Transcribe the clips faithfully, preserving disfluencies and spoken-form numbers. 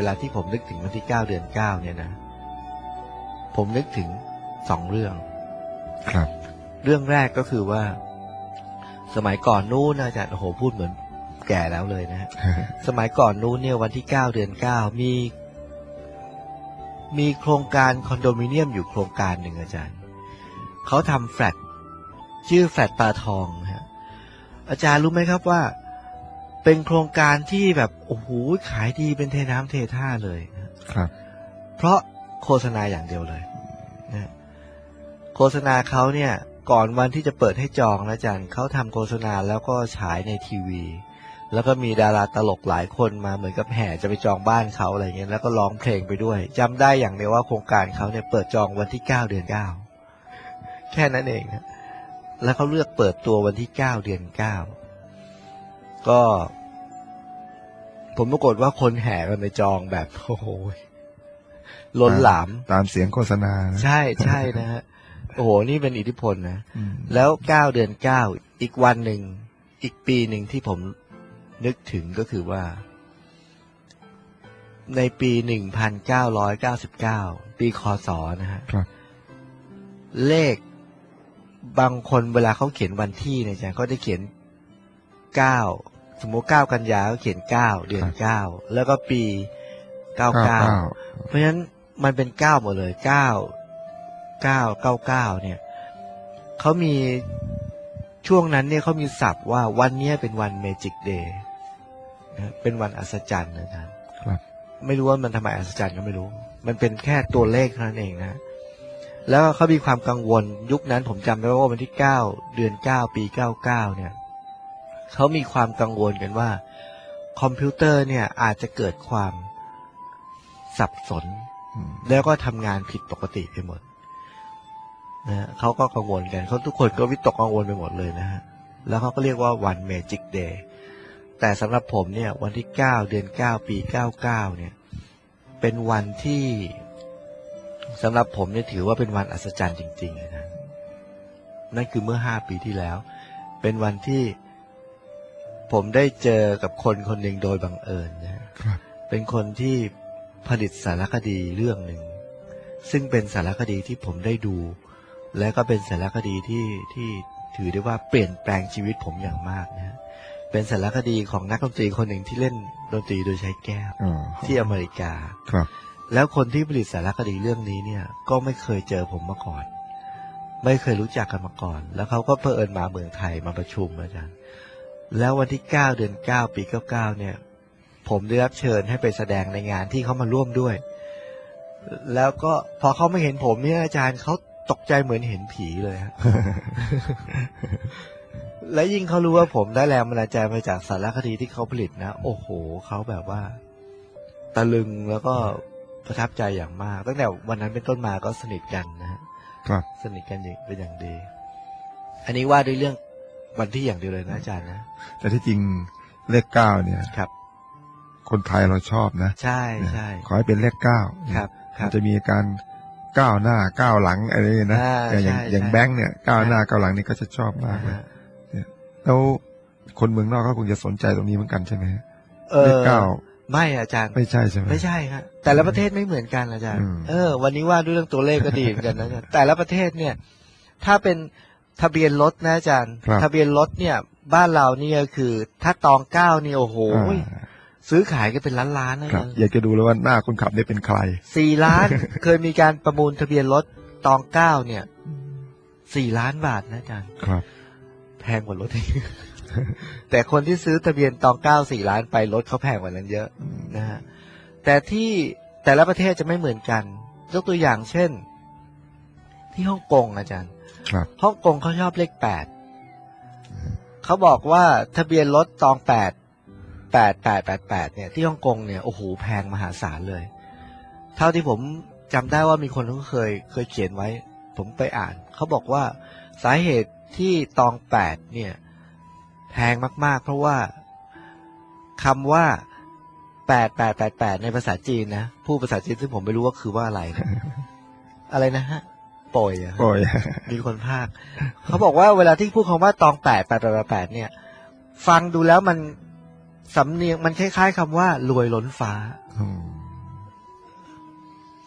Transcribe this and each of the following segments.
วลาที่ผมนึกถึงวันที่เก้าเดือนเก้าเนี่ยนะผมนึกถึงสองเรื่องครับเรื่องแรกก็คือว่าสมัยก่อนนู้นอาจารย์โอ้โหพูดเหมือนแก่แล้วเลยนะฮะ สมัยก่อนนู้นเนี่ยวันที่เก้าเดือนเก้ามีมีโครงการคอนโดมิเนียมอยู่โครงการหนึ่งอาจารย์เขาทำแฟลตชื่อแฟลตปลาทองฮะอาจารย์รู้ไหมครับว่าเป็นโครงการที่แบบโอ้โหขายดีเป็นเทน้ำเทท่าเลยครับเพราะโฆษณาอย่างเดียวเลยนะโฆษณาเขาเนี่ยก่อนวันที่จะเปิดให้จองนะอาจารย์เขาทำโฆษณาแล้วก็ฉายในทีวีแล้วก็มีดาราตลกหลายคนมาเหมือนกับแห่จะไปจองบ้านเขาอะไรเงี้ยแล้วก็ร้องเพลงไปด้วยจำได้อย่างเดียวว่าโครงการเขาเนี่ยเปิดจองวันที่เก้าเดือนเก้าแค่นั้นเองนะแล้วเขาเลือกเปิดตัววันที่เก้าเดือนเก้าก็ผมปรากฏว่าคนแห่กันไปจองแบบโอ้โหล้นหลามตามเสียงโฆษณาใช่ใช่นะฮะโอ้โหนี่เป็นอิทธิพลนะแล้วเก้าเดือนเก้าอีกวันหนึ่งอีกปีหนึ่งที่ผมนึกถึงก็คือว่าในปีหนึ่งพันเก้าร้อยเก้าสิบเก้าปีคศนะฮะเลขบางคนเวลาเขาเขียนวันที่เนี่ยเขาได้เขียนเก้าสมมติเก้ากันยาเขาเขียนเก้าเดือนเก้าแล้วก็ปีเก้าเก้าเพราะฉะนั้นมันเป็นเก้าหมดเลยเก้าเก้าเก้าเก้าเนี่ยเขามีช่วงนั้นเนี่ยเขามีศัพท์ว่าวันนี้เป็นวันเมจิกเดย์นะเป็นวันอัศจรรย์นะท่านไม่รู้ว่ามันทำไมอัศจรรย์ก็ไม่รู้มันเป็นแค่ตัวเลขเท่านั้นเองนะแล้วเขามีความกังวลยุคนั้นผมจำได้ว่าวันที่เก้าเดือนเก้าปีเก้าเก้าเนี่ยเขามีความกังวลกันว่าคอมพิวเตอร์เนี่ยอาจจะเกิดความสับสนแล้วก็ทำงานผิดปกติไปหมดนะเขาก็กังวลกันเขาทุกคนก็วิตกกังวลไปหมดเลยนะฮะแล้วเขาก็เรียกว่าวันเมจิกเดย์แต่สำหรับผมเนี่ยวันที่เก้าเดือนเก้าปีเก้าเก้าเนี่ยเป็นวันที่สำหรับผมเนี่ยถือว่าเป็นวันอัศจรรย์จริงๆนะนั่นคือเมื่อห้าปีที่แล้วเป็นวันที่ผมได้เจอกับคนคนหนึ่งโดยบังเอิญนะครับเป็นคนที่ผลิตสารคดีเรื่องหนึ่งซึ่งเป็นสารคดีที่ผมได้ดูและก็เป็นสารคดีที่ที่ถือได้ว่าเปลี่ยนแปลงชีวิตผมอย่างมากนะเป็นสารคดีของนักดนตรีคนหนึ่งที่เล่นดนตรีโดยใช้แก้วที่อเมริกาครับแล้วคนที่ผลิตสารคดีเรื่องนี้เนี่ยก็ไม่เคยเจอผมมาก่อนไม่เคยรู้จักกันมาก่อนแล้วเขาก็เผอิญมาเมืองไทยมาประชุมอาจารย์แล้ววันที่เก้าเดือนเก้าปีเก้าเก้าเนี่ยผมได้รับเชิญให้ไปแสดงในงานที่เขามาร่วมด้วยแล้วก็พอเขาไม่เห็นผมเนี่ยอาจารย์เขาตกใจเหมือนเห็นผีเลยฮะ และยิ่งเขารู้ว่าผมได้แรงบันดาลใจมาจากสารคดีที่เขาผลิตนะโอ้โหเขาแบบว่าตะลึงแล้วก็ประทับใจอย่างมากตั้งแต่วันนั้นเป็นต้นมาก็สนิทกันนะฮะครับสนิทกันเป็นอย่างดีอันนี้ว่าด้วยเรื่องวันที่อย่างเดียวเลยนะอาจารย์นะแต่ที่จริงเลขเก้าเนี่ยครับคนไทยเราชอบนะใช่ใช่ขอให้เป็นเลขเก้าครับมันจะมีการก้าวหน้าก้าวหลังอะไรนะอย่างอย่างแบงค์เนี่ยก้าวหน้าก้าวหลังนี่ก็จะชอบมากเลยแล้วคนเมืองนอกก็คงจะสนใจตรงนี้เหมือนกันใช่ไหมเลขเก้าไม่อาจารย์ไม่ใช่ใช่ไหมไม่ใช่ครับแต่ละประเทศไม่เหมือนกันอาจารย์เออวันนี้ว่าด้วยเรื่องตัวเลขก็ดีเหมือนกันนะอาจารย์แต่ละประเทศเนี่ยถ้าเป็นทะเบียนรถนะอาจารย์ทะเบียนรถเนี่ยบ้านเรานี่ก็คือถ้าตองเก้านี่โอ้โหซื้อขายก็เป็นล้านล้านนะอยากจะดูแล้วว่าหน้าคนขับนี่เป็นใครสี่ล้านเคยมีการประมูลทะเบียนรถตองเก้าเนี่ยสี่ล้านบาทนะอาจารย์ครับแพงกว่ารถอีก แต่คนที่ซื้อทะเบียนตองเก้าสี่ล้านไปรถเขาแพงกว่านั้นเยอะนะฮะแต่ที่แต่ละประเทศจะไม่เหมือนกันยกตัวอย่างเช่นที่ฮ่องกงอาจารย์ฮ่องกงเขาชอบเลขแปดเขาบอกว่าทะเบียนรถตองแปดแปดแปดแปดแปดเนี่ยที่ฮ่องกงเนี่ยโอ้โหแพงมหาศาลเลยเท่าที่ผมจำได้ว่ามีคนเขาเคยเคยเขียนไว้ผมไปอ่านเขาบอกว่าสาเหตุที่ตองแปดเนี่ยแพงมากๆเพราะว่าคำว่าแปดแปดแปดแปดในภาษาจีนนะผู้ภาษาจีนซึ่งผมไม่รู้ว่าคือว่าอะไร อะไรนะฮะปอยอะปอยมีคนพากเขาบอกว่าเวลาที่พูดคำว่าตองแปดแปดแปดแปดเนี่ยฟังดูแล้วมันสำเนียงมันคล้ายๆคำว่ารวยล้นฟ้า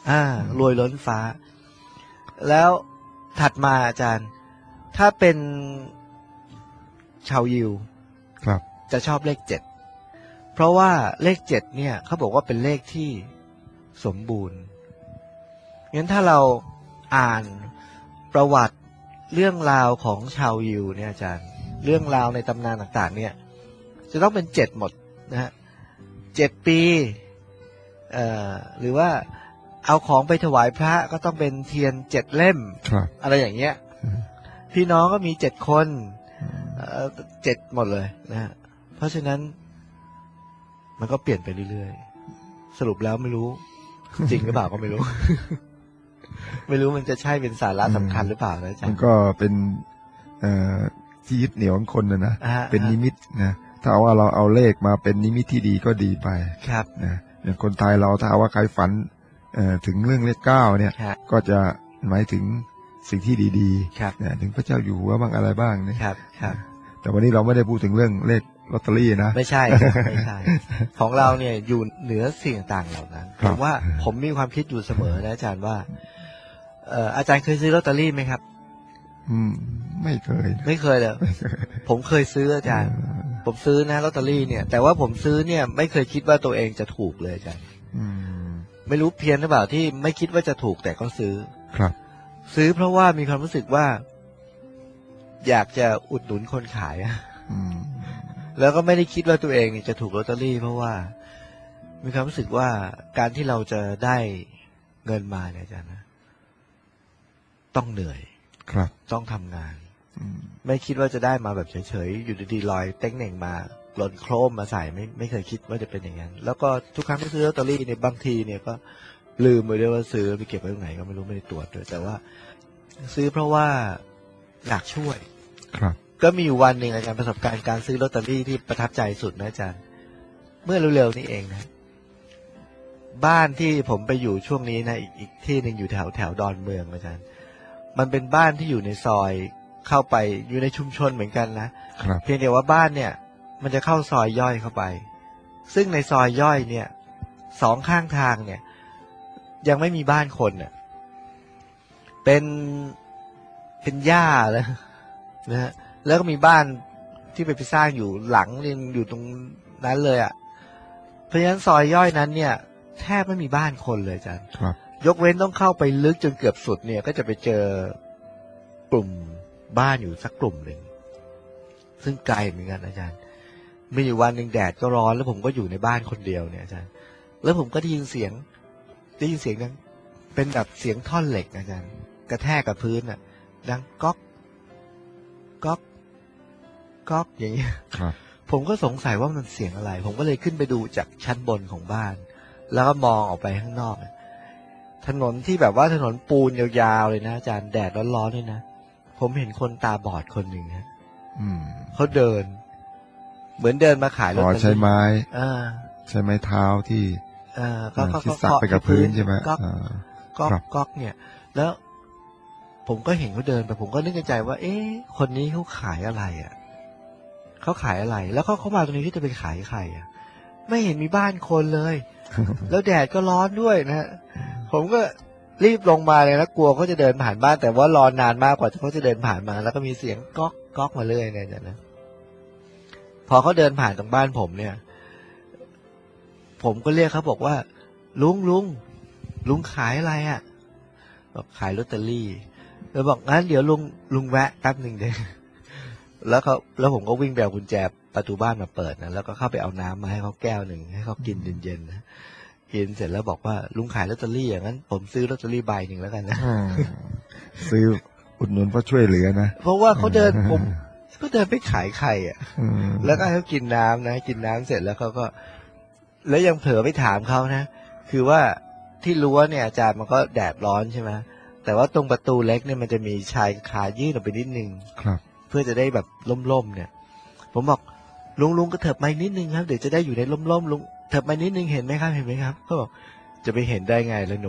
อ่ารวยล้นฟ้าแล้วถัดมาอาจารย์ถ้าเป็นชาวยิวครับจะชอบเลขเจ็ดเพราะว่าเลขเจ็ดเนี่ยเขาบอกว่าเป็นเลขที่สมบูรณ์งั้นถ้าเราอ่านประวัติเรื่องราวของชาวยิวเนี่ยอาจารย์เรื่องราวในตำนานต่างๆเนี่ยจะต้องเป็นเจ็ดหมดนะฮะเจ็ดปีเอ่อหรือว่าเอาของไปถวายพระก็ต้องเป็นเทียนเจ็ดเล่มอะไรอย่างเงี้ยพี่น้องก็มีเจ็ดคนเจ็ดหมดเลยนะฮะเพราะฉะนั้นมันก็เปลี่ยนไปเรื่อยๆสรุปแล้วไม่รู้จริงหรือเปล่าก็ไม่รู้ ไม่รู้มันจะใช่เป็นสาระสำคัญหรือเปล่านะอาจารย์มันก็เป็นที่ยึดเหนี่ยวของคนนะนะเป็นนิมิตนะถ้าว่าเราเอาเลขมาเป็นนิมิตที่ดีก็ดีไปครับนะอย่างคนไทยเราถ้าว่าใครฝันถึงเรื่องเลขเก้าเนี่ยก็จะหมายถึงสิ่งที่ดีๆนะถึงพระเจ้าอยู่หัวบ้างอะไรบ้างเนี่ยแต่วันนี้เราไม่ได้พูดถึงเรื่องเลขลอตเตอรี่นะไม่ใช่ไม่ใช่ของเราเนี่ยอยู่เหนือสิ่งต่างเหล่านั้นผมว่าผมมีความคิดอยู่เสมอนะอาจารย์ว่าอาจารย์เคยซื้อลอตเตอรี่ไหมครับอืมไม่เคยไม่เคยเลยผมเคยซื้ออาจารย์ผมซื้อนะลอตเตอรี่เนี่ยแต่ว่าผมซื้อเนี่ยไม่เคยคิดว่าตัวเองจะถูกเลยอาจารย์ไม่รู้เพี้ยนหรือเปล่าที่ไม่คิดว่าจะถูกแต่ก็ซื้อครับซื้อเพราะว่ามีความรู้สึกว่าอยากจะอุดหนุนคนขายแล้วก็ไม่ได้คิดว่าตัวเองจะถูกลอตเตอรี่เพราะว่ามีความรู้สึกว่าการที่เราจะได้เงินมาเนี่ยอาจารย์นะต้องเหนื่อยครับต้องทำงานไม่คิดว่าจะได้มาแบบเฉยๆอยู่ดีๆลอยเต็งเหน่งมาหล่นโครมมาใส่ไม่ไม่เคยคิดว่าจะเป็นอย่างนั้นแล้วก็ทุกครั้งที่ซื้อลอตเตอรี่เนี่ยบางทีเนี่ยก็ลืมไปด้วยว่าซื้อไปเก็บไว้ตรงไหนก็ไม่รู้ไม่ได้ตรวจด้วยแต่ว่าซื้อเพราะว่าอยากช่วยครับก็มีอยู่วันหนึ่งอาจารย์ประสบการณ์การซื้อลอตเตอรี่ที่ประทับใจสุดนะอาจารย์เมื่อเร็วๆนี้เองนะบ้านที่ผมไปอยู่ช่วงนี้นะอีกอีกที่หนึ่งอยู่แถวแถวดอนเมืองอาจารย์มันเป็นบ้านที่อยู่ในซอยเข้าไปอยู่ในชุมชนเหมือนกันนะเพียงแต่ว่าบ้านเนี่ยมันจะเข้าซอยย่อยเข้าไปซึ่งในซอยย่อยเนี่ยสองข้างทางเนี่ยยังไม่มีบ้านคนเนี่ยเป็นเป็นหญ้าแล้วนะฮะแล้วก็มีบ้านที่ไปไปสร้างอยู่หลังนึงอยู่ตรงนั้นเลยอ่ะเพราะฉะนั้นซอยย่อยนั้นเนี่ยแทบไม่มีบ้านคนเลยอาจารย์ยกเว้นต้องเข้าไปลึกจนเกือบสุดเนี่ยก็จะไปเจอกลุ่มบ้านอยู่สักกลุ่มหนึ่งซึ่งไกลเหมือนกันอาจารย์มีอยู่วันหนึ่งแดดก็ร้อนแล้วผมก็อยู่ในบ้านคนเดียวเนี่ยอาจารย์แล้วผมก็ได้ยินเสียงได้ยินเสียงดังเป็นแบบเสียงท่อนเหล็กอาจารย์กระแทกกับพื้นอ่ะดังก๊อกก๊อกก๊อกอย่างเงี้ยผมก็สงสัยว่ามันเสียงอะไรผมก็เลยขึ้นไปดูจากชั้นบนของบ้านแล้วก็มองออกไปข้างนอกถนนที่แบบว่าถนนปูนยาวๆเลยนะอาจารย์แดดร้อนๆเลยนะผมเห็นคนตาบอดคนหนึ่งนะเขาเดินเหมือนเดินมาขายรถใช้ไม้ใช้ไม้เท้าที่ที่สักไปกับพื้นใช่ไหมก๊อกก๊อกก๊อกเนี่ยแล้วผมก็เห็นเขาเดินไปผมก็นึกในใจว่าเอ๊ะคนนี้เขาขายอะไรอ่ะเขาขายอะไรแล้วเขาเข้ามาตรงนี้ที่จะไปขายใครอ่ะไม่เห็นมีบ้านคนเลยแล้วแดดก็ร้อนด้วยนะผมก็รีบลงมาเลยนะกลัวเขาจะเดินผ่านบ้านแต่ว่ารอนานมากกว่าเขาจะเดินผ่านมาแล้วก็มีเสียงก๊อกก๊อกมาเรื่อยเนี่ยนะพอเขาเดินผ่านตรงบ้านผมเนี่ยผมก็เรียกเขาบอกว่าลุงลุงลุงขายอะไรอ่ะบอกขายลอตเตอรี่แล้วบอกงั้นเดี๋ยวลุงลุงแวะแป๊บหนึ่งเดี๋ยวแล้วเขาแล้วผมก็วิ่งไปเอากุญแจประตูบ้านมาเปิดนะแล้วก็เข้าไปเอาน้ำมาให้เขาแก้วหนึ่งให้เขากินเย็นๆนะกินเสร็จแล้วบอกว่าลุงขายลอตเตอรี่อย่างนั้นผมซื้อลอตเตอรี่ใบหนึ่งแล้วกันนะซื้ออุดหนุนเพราะช่วยเหลือนะเพราะว่าเขาเดินผมก็เดินไปขายไข่อ่ะแล้วก็ให้เขากินน้ำนะกินน้ำเสร็จแล้วเขาก็แล้วยังเผลอไปถามเขานะคือว่าที่รั้วเนี่ยอาจารย์มันก็แดดร้อนใช่ไหมแต่ว่าตรงประตูเล็กเนี่ยมันจะมีชายคายื่นออกไปนิดนึงครับเพื่อจะได้แบบล่มๆเนี่ยผมบอกลุงลุงก็เถิบมานิดนึงครับเดี๋ยวจะได้อยู่ในล่มๆลุงเถิบมานิดนึงเห็นไหมครับเห็นไหมครับเขาบอกจะไปเห็นได้ไงล่ะหนู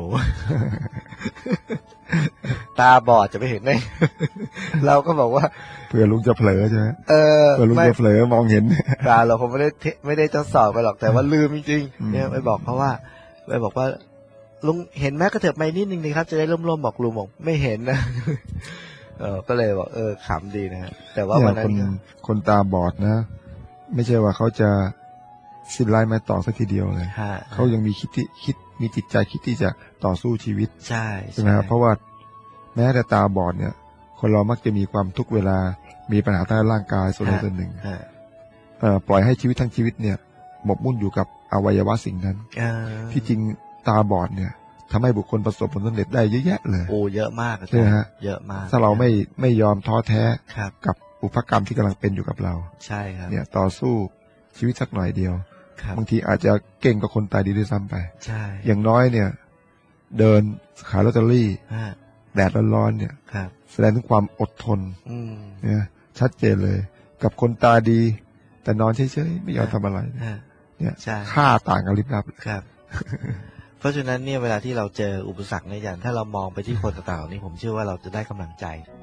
ตาบอดจะไปเห็นได้ เราก็บอกว่าเผื่อลุงจะเผลอใช่ไหมเออเผื่อลุงจะเผลอมองเห็นตาเราคงไม่ได้ไม่ได้ทดสอบไปหรอกแต่ว่าลืมจริงๆเนี่ยไปบอกเขาว่าไปบอกว่าลุงเห็นไหมกระเถิบไปนิดนึงนะครับจะได้ร่มๆบอกลุงบอกไม่เห็นนะเออก็เลยบอกเออขำดีนะฮะแต่ว่าวันนั้นคนตาบอดนะไม่ใช่ว่าเขาจะสิ้นลายไม้ต่อสักทีเดียวเลยเขายังมีคิดที่คิดมีจิตใจคิดที่จะต่อสู้ชีวิตใช่ใช่ไหมครับเพราะว่าแม้แต่ตาบอดเนี่ยคนเรามักจะมีความทุกเวลามีปัญหาทางร่างกายส่วนใดส่วนหนึ่งปล่อยให้ชีวิตทั้งชีวิตเนี่ยหมกมุ่นอยู่กับอวัยวะสิ่งนั้นที่จริงตาบอดเนี่ยทำให้บุคคลประสบผลสำเร็จได้เยอะแยะเลยโอ้เยอะมากใช่ไหมฮะเยอะมากถ้าเราไม่ไม่ยอมท้อแท้กับอุปกรรมที่กำลังเป็นอยู่กับเราใช่ครับเนี่ยต่อสู้ชีวิตสักหน่อยเดียวบางทีอาจจะเก่งกว่าคนตายดีด้วยซ้ำไปใช่อย่างน้อยเนี่ยเดินขายลอตเตอรี่แดดร้อนๆเนี่ยแสดงถึงความอดทนเนี่ยชัดเจนเลยกับคนตาดีแต่นอนเฉยๆไม่ยอมทำอะไรเนี่ยค่าต่างกันลิบลับครับเพราะฉะนั้นเนี่ยเวลาที่เราเจออุปสรรคในอย่างถ้าเรามองไปที่คนต่างๆนี่ผมเชื่อว่าเราจะได้กำลังใจ